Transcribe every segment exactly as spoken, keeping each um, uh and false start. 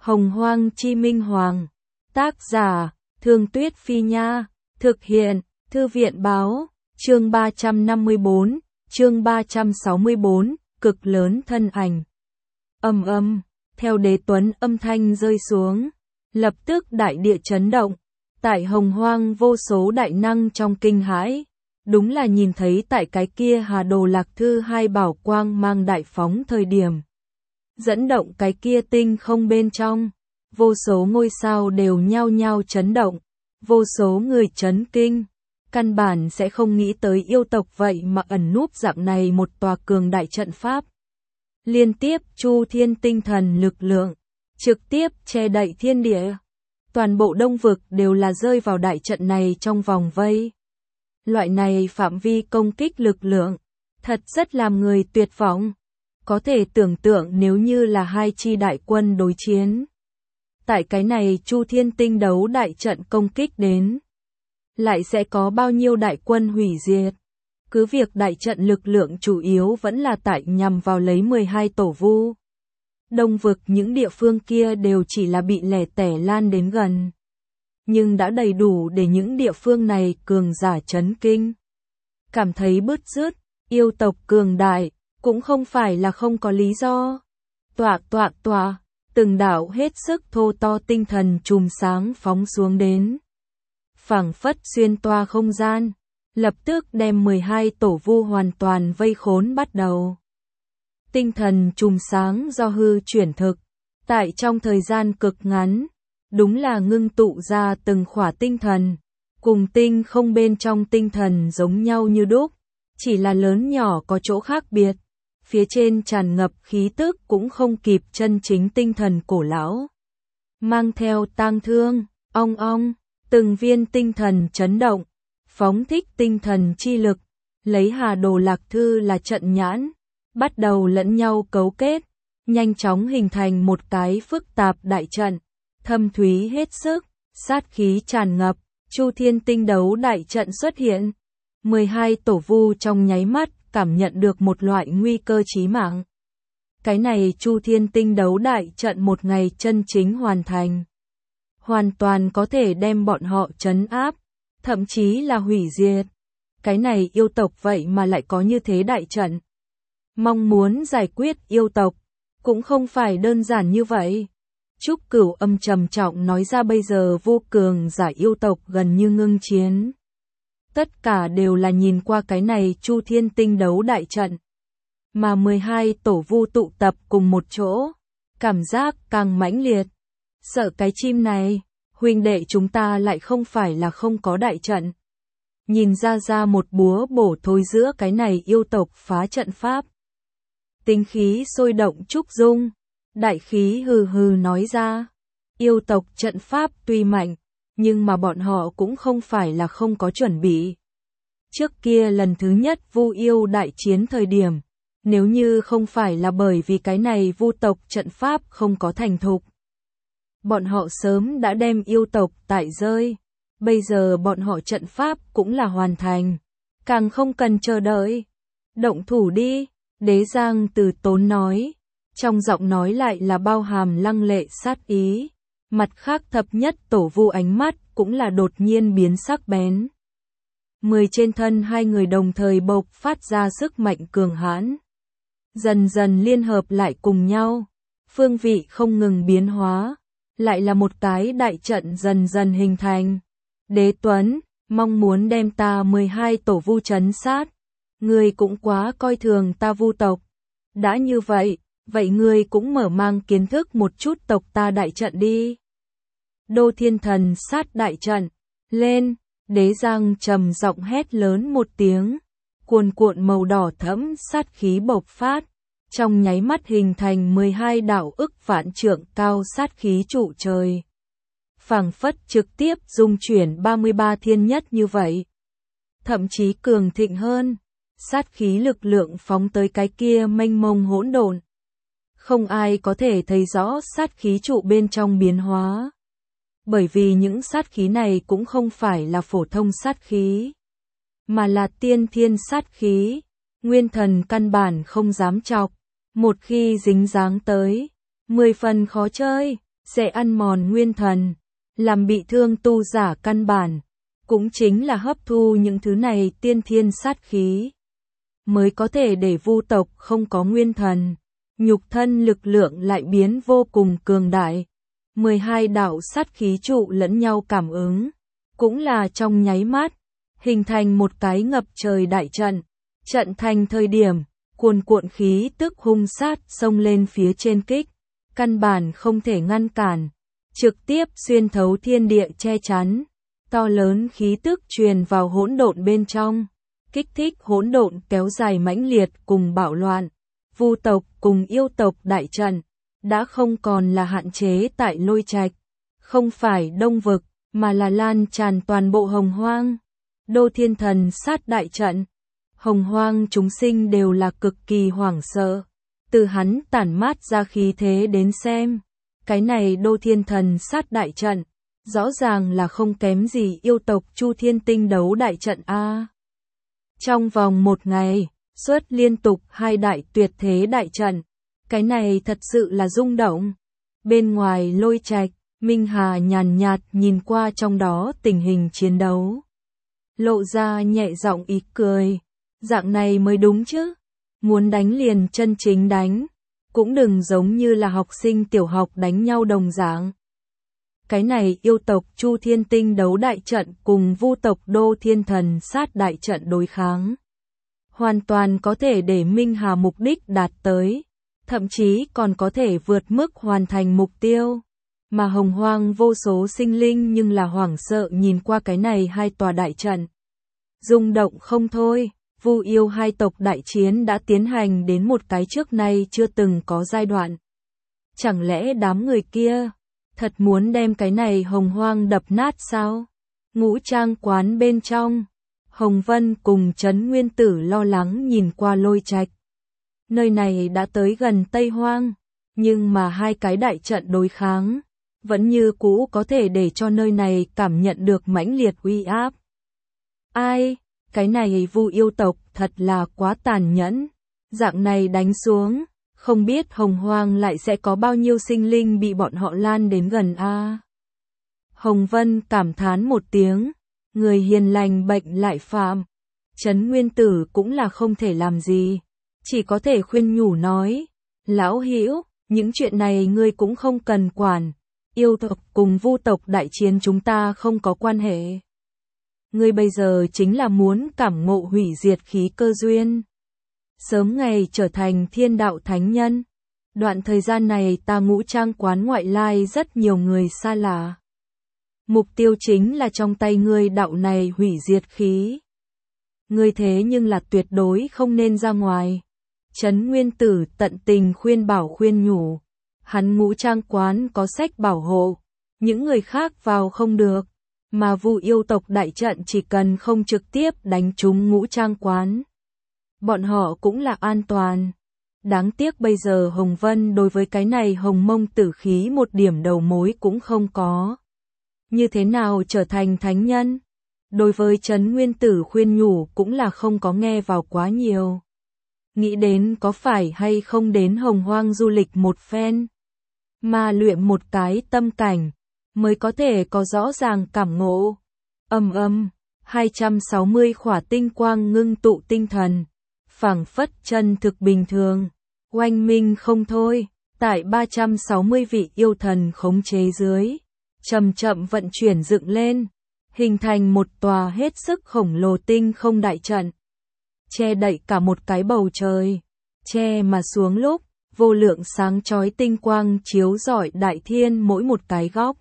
Hồng Hoang Chi Minh Hoàng. Tác giả, Thương Tuyết Phi Nha. Thực hiện, Thư viện Báo. Chương ba trăm năm mươi bốn, chương ba trăm sáu mươi bốn, cực lớn thân ảnh. Ầm ầm, theo Đế Tuấn âm thanh rơi xuống, lập tức đại địa chấn động. Tại Hồng Hoang vô số đại năng trong kinh hãi, đúng là nhìn thấy tại cái kia Hà Đồ Lạc Thư hai bảo quang mang đại phóng thời điểm. Dẫn động cái kia tinh không bên trong, vô số ngôi sao đều nhao nhao chấn động, vô số người chấn kinh, căn bản sẽ không nghĩ tới yêu tộc vậy mà ẩn núp dạng này một tòa cường đại trận pháp. Liên tiếp chu thiên tinh thần lực lượng, trực tiếp che đậy thiên địa. Toàn bộ đông vực đều là rơi vào đại trận này trong vòng vây. Loại này phạm vi công kích lực lượng, thật rất làm người tuyệt vọng. Có thể tưởng tượng nếu như là hai chi đại quân đối chiến. Tại cái này chu thiên tinh đấu đại trận công kích đến, lại sẽ có bao nhiêu đại quân hủy diệt. Cứ việc đại trận lực lượng chủ yếu vẫn là tại nhằm vào lấy mười hai tổ vu. Đông vực những địa phương kia đều chỉ là bị lẻ tẻ lan đến gần. Nhưng đã đầy đủ để những địa phương này cường giả chấn kinh. Cảm thấy bứt rứt, yêu tộc cường đại, cũng không phải là không có lý do. Tọa tọa tọa, từng đạo hết sức thô to tinh thần chùm sáng phóng xuống đến. Phảng phất xuyên toa không gian, lập tức đem mười hai tổ vu hoàn toàn vây khốn bắt đầu. Tinh thần chùm sáng do hư chuyển thực, tại trong thời gian cực ngắn, đúng là ngưng tụ ra từng khỏa tinh thần, cùng tinh không bên trong tinh thần giống nhau như đúc, chỉ là lớn nhỏ có chỗ khác biệt. Phía trên tràn ngập khí tức cũng không kịp chân chính tinh thần cổ lão. Mang theo tang thương, ong ong, từng viên tinh thần chấn động, phóng thích tinh thần chi lực, lấy Hà Đồ Lạc Thư là trận nhãn, bắt đầu lẫn nhau cấu kết, nhanh chóng hình thành một cái phức tạp đại trận, thâm thúy hết sức, sát khí tràn ngập, chu thiên tinh đấu đại trận xuất hiện. mười hai tổ vu trong nháy mắt cảm nhận được một loại nguy cơ chí mạng. Cái này chu thiên tinh đấu đại trận một ngày chân chính hoàn thành, hoàn toàn có thể đem bọn họ trấn áp, thậm chí là hủy diệt. Cái này yêu tộc vậy mà lại có như thế đại trận. Mong muốn giải quyết yêu tộc, cũng không phải đơn giản như vậy. Trúc Cửu Âm trầm trọng nói ra bây giờ vô cường giả yêu tộc gần như ngưng chiến. Tất cả đều là nhìn qua cái này chu thiên tinh đấu đại trận. Mà mười hai tổ vu tụ tập cùng một chỗ, cảm giác càng mãnh liệt. Sợ cái chim này, huynh đệ chúng ta lại không phải là không có đại trận. Nhìn ra ra một búa bổ thôi giữa cái này yêu tộc phá trận pháp. Tinh khí sôi động trúc dung, đại khí hừ hừ nói ra. Yêu tộc trận pháp tuy mạnh, nhưng mà bọn họ cũng không phải là không có chuẩn bị. Trước kia lần thứ nhất vu yêu đại chiến thời điểm, nếu như không phải là bởi vì cái này vu tộc trận pháp không có thành thục, bọn họ sớm đã đem yêu tộc tại rơi. Bây giờ bọn họ trận pháp cũng là hoàn thành, càng không cần chờ đợi. Động thủ đi, Đế Giang Từ Tốn nói, trong giọng nói lại là bao hàm lăng lệ sát ý. Mặt khác thập nhất tổ vu ánh mắt cũng là đột nhiên biến sắc bén. Mười trên thân hai người đồng thời bộc phát ra sức mạnh cường hãn, dần dần liên hợp lại cùng nhau, phương vị không ngừng biến hóa, lại là một cái đại trận dần dần hình thành. Đế Tuấn, mong muốn đem ta mười hai tổ vu trấn sát, ngươi cũng quá coi thường ta vu tộc. Đã như vậy, vậy ngươi cũng mở mang kiến thức một chút tộc ta đại trận đi. Đô Thiên Thần sát đại trận, lên, Đế Giang trầm giọng hét lớn một tiếng, cuồn cuộn màu đỏ thẫm sát khí bộc phát, trong nháy mắt hình thành mười hai đạo ức vạn trượng cao sát khí trụ trời. Phảng phất trực tiếp dung chuyển ba mươi ba thiên nhất như vậy. Thậm chí cường thịnh hơn, sát khí lực lượng phóng tới cái kia mênh mông hỗn độn. Không ai có thể thấy rõ sát khí trụ bên trong biến hóa. Bởi vì những sát khí này cũng không phải là phổ thông sát khí, mà là tiên thiên sát khí, nguyên thần căn bản không dám chọc, một khi dính dáng tới, mười phần khó chơi. sẽ ăn mòn nguyên thần, làm bị thương tu giả căn bản. Cũng chính là hấp thu những thứ này tiên thiên sát khí, mới có thể để vu tộc không có nguyên thần, nhục thân lực lượng lại biến vô cùng cường đại. mười hai đạo sát khí trụ lẫn nhau cảm ứng, cũng là trong nháy mắt, hình thành một cái ngập trời đại trận. Trận thành thời điểm, cuồn cuộn khí tức hung sát xông lên phía trên kích, căn bản không thể ngăn cản, trực tiếp xuyên thấu thiên địa che chắn. To lớn khí tức truyền vào hỗn độn bên trong, kích thích hỗn độn kéo dài mãnh liệt cùng bạo loạn. Vu tộc cùng yêu tộc đại trận đã không còn là hạn chế tại Lôi Trạch, không phải Đông Vực, mà là lan tràn toàn bộ Hồng Hoang. Đô Thiên Thần sát đại trận, Hồng Hoang chúng sinh đều là cực kỳ hoảng sợ. Từ hắn tản mát ra khí thế đến xem, cái này Đô Thiên Thần sát đại trận, rõ ràng là không kém gì yêu tộc Chu Thiên Tinh đấu đại trận a. Trong vòng một ngày, xuất liên tục hai đại tuyệt thế đại trận, cái này thật sự là rung động. Bên ngoài Lôi Trạch, Minh Hà nhàn nhạt nhìn qua trong đó tình hình chiến đấu, lộ ra nhẹ giọng ý cười, dạng này mới đúng chứ, muốn đánh liền chân chính đánh, cũng đừng giống như là học sinh tiểu học đánh nhau đồng dạng. Cái này yêu tộc Chu Thiên Tinh đấu đại trận cùng vu tộc Đô Thiên Thần sát đại trận đối kháng, hoàn toàn có thể để Minh Hà mục đích đạt tới, thậm chí còn có thể vượt mức hoàn thành mục tiêu. Mà Hồng Hoang vô số sinh linh nhưng là hoảng sợ nhìn qua cái này hai tòa đại trận, rung động không thôi. Vu yêu hai tộc đại chiến đã tiến hành đến một cái trước nay chưa từng có giai đoạn. Chẳng lẽ đám người kia thật muốn đem cái này Hồng Hoang đập nát sao? Ngũ Trang quán bên trong, Hồng Vân cùng Trấn Nguyên Tử lo lắng nhìn qua Lôi Trạch. Nơi này đã tới gần Tây Hoang, nhưng mà hai cái đại trận đối kháng, vẫn như cũ có thể để cho nơi này cảm nhận được mãnh liệt uy áp. Ai, cái này Vu yêu tộc thật là quá tàn nhẫn, dạng này đánh xuống, không biết Hồng Hoang lại sẽ có bao nhiêu sinh linh bị bọn họ lan đến gần a. Hồng Vân cảm thán một tiếng, người hiền lành bệnh lại phạm. Trấn Nguyên Tử cũng là không thể làm gì, chỉ có thể khuyên nhủ nói, lão hữu, những chuyện này ngươi cũng không cần quản, yêu tộc cùng vu tộc đại chiến chúng ta không có quan hệ. Ngươi bây giờ chính là muốn cảm ngộ hủy diệt khí cơ duyên, sớm ngày trở thành thiên đạo thánh nhân. Đoạn thời gian này ta Ngũ Trang quán ngoại lai rất nhiều người xa lạ. Mục tiêu chính là trong tay ngươi đạo này hủy diệt khí. Ngươi thế nhưng là tuyệt đối không nên ra ngoài. Trấn Nguyên Tử tận tình khuyên bảo khuyên nhủ. Hắn Ngũ Trang quán có sách bảo hộ, những người khác vào không được. Mà Vu yêu tộc đại trận chỉ cần không trực tiếp đánh trúng Ngũ Trang quán, bọn họ cũng là an toàn. Đáng tiếc bây giờ Hồng Vân đối với cái này hồng mông tử khí một điểm đầu mối cũng không có. Như thế nào trở thành thánh nhân? Đối với Trấn Nguyên Tử khuyên nhủ cũng là không có nghe vào quá nhiều. Nghĩ đến có phải hay không đến Hồng Hoang du lịch một phen, mà luyện một cái tâm cảnh, mới có thể có rõ ràng cảm ngộ. Âm âm, hai trăm sáu mươi khỏa tinh quang ngưng tụ tinh thần, phảng phất chân thực bình thường, oanh minh không thôi, tại ba trăm sáu mươi vị yêu thần khống chế dưới, chậm chậm vận chuyển dựng lên, hình thành một tòa hết sức khổng lồ tinh không đại trận, che đậy cả một cái bầu trời, che mà xuống lúc, vô lượng sáng chói tinh quang chiếu rọi đại thiên mỗi một cái góc.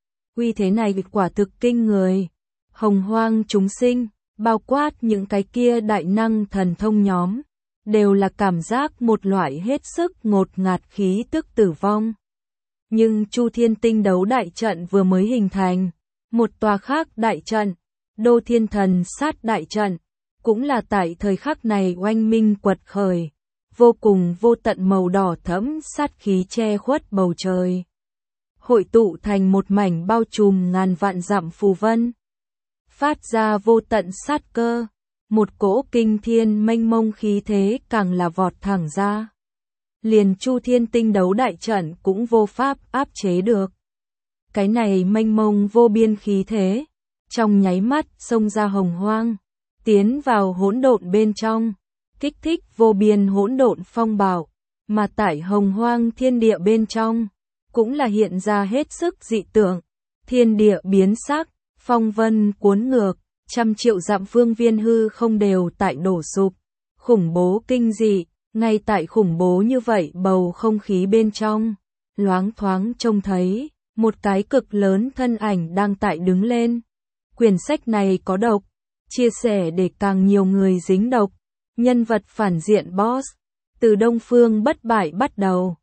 Uy thế này quả thực kinh người. Hồng Hoang chúng sinh, bao quát những cái kia đại năng thần thông nhóm, đều là cảm giác một loại hết sức ngột ngạt khí tức tử vong. Nhưng Chu Thiên Tinh đấu đại trận vừa mới hình thành, một tòa khác đại trận, Đô Thiên Thần sát đại trận, cũng là tại thời khắc này oanh minh quật khởi, vô cùng vô tận màu đỏ thẫm sát khí che khuất bầu trời, hội tụ thành một mảnh bao trùm ngàn vạn dặm phù vân, phát ra vô tận sát cơ, một cỗ kinh thiên mênh mông khí thế càng là vọt thẳng ra. liền Chu Thiên Tinh đấu đại trận cũng vô pháp áp chế được. Cái này mênh mông vô biên khí thế, trong nháy mắt xông ra hồng hoang, tiến vào hỗn độn bên trong, kích thích vô biên hỗn độn phong bạo, mà tại hồng hoang thiên địa bên trong, cũng là hiện ra hết sức dị tượng, thiên địa biến sắc, phong vân cuốn ngược, trăm triệu dặm phương viên hư không đều tại đổ sụp, khủng bố kinh dị, ngay tại khủng bố như vậy bầu không khí bên trong, loáng thoáng trông thấy, một cái cực lớn thân ảnh đang tại đứng lên. Quyển sách này có độc, chia sẻ để càng nhiều người dính độc, nhân vật phản diện boss, từ Đông Phương bất bại bắt đầu.